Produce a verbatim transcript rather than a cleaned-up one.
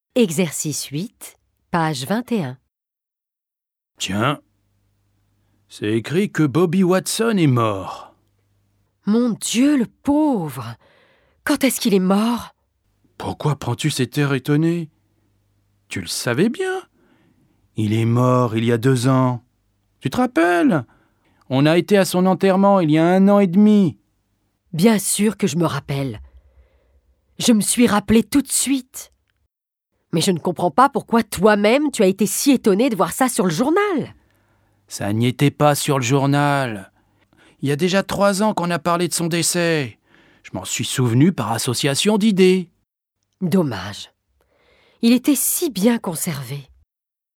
Exercice huit, page vingt et un. Tiens, c'est écrit que Bobby Watson est mort. Mon Dieu, le pauvre! Quand est-ce qu'il est mort? Pourquoi prends-tu cet air étonné? Tu le savais bien. Il est mort il y a deux ans. Tu te rappelles? On a été à son enterrement il y a un an et demi. Bien sûr que je me rappelle. Je me suis rappelé tout de suite. Mais je ne comprends pas pourquoi toi-même tu as été si étonné de voir ça sur le journal. Ça n'y était pas sur le journal. Il y a déjà trois ans qu'on a parlé de son décès. Je m'en suis souvenu par association d'idées. Dommage. Il était si bien conservé.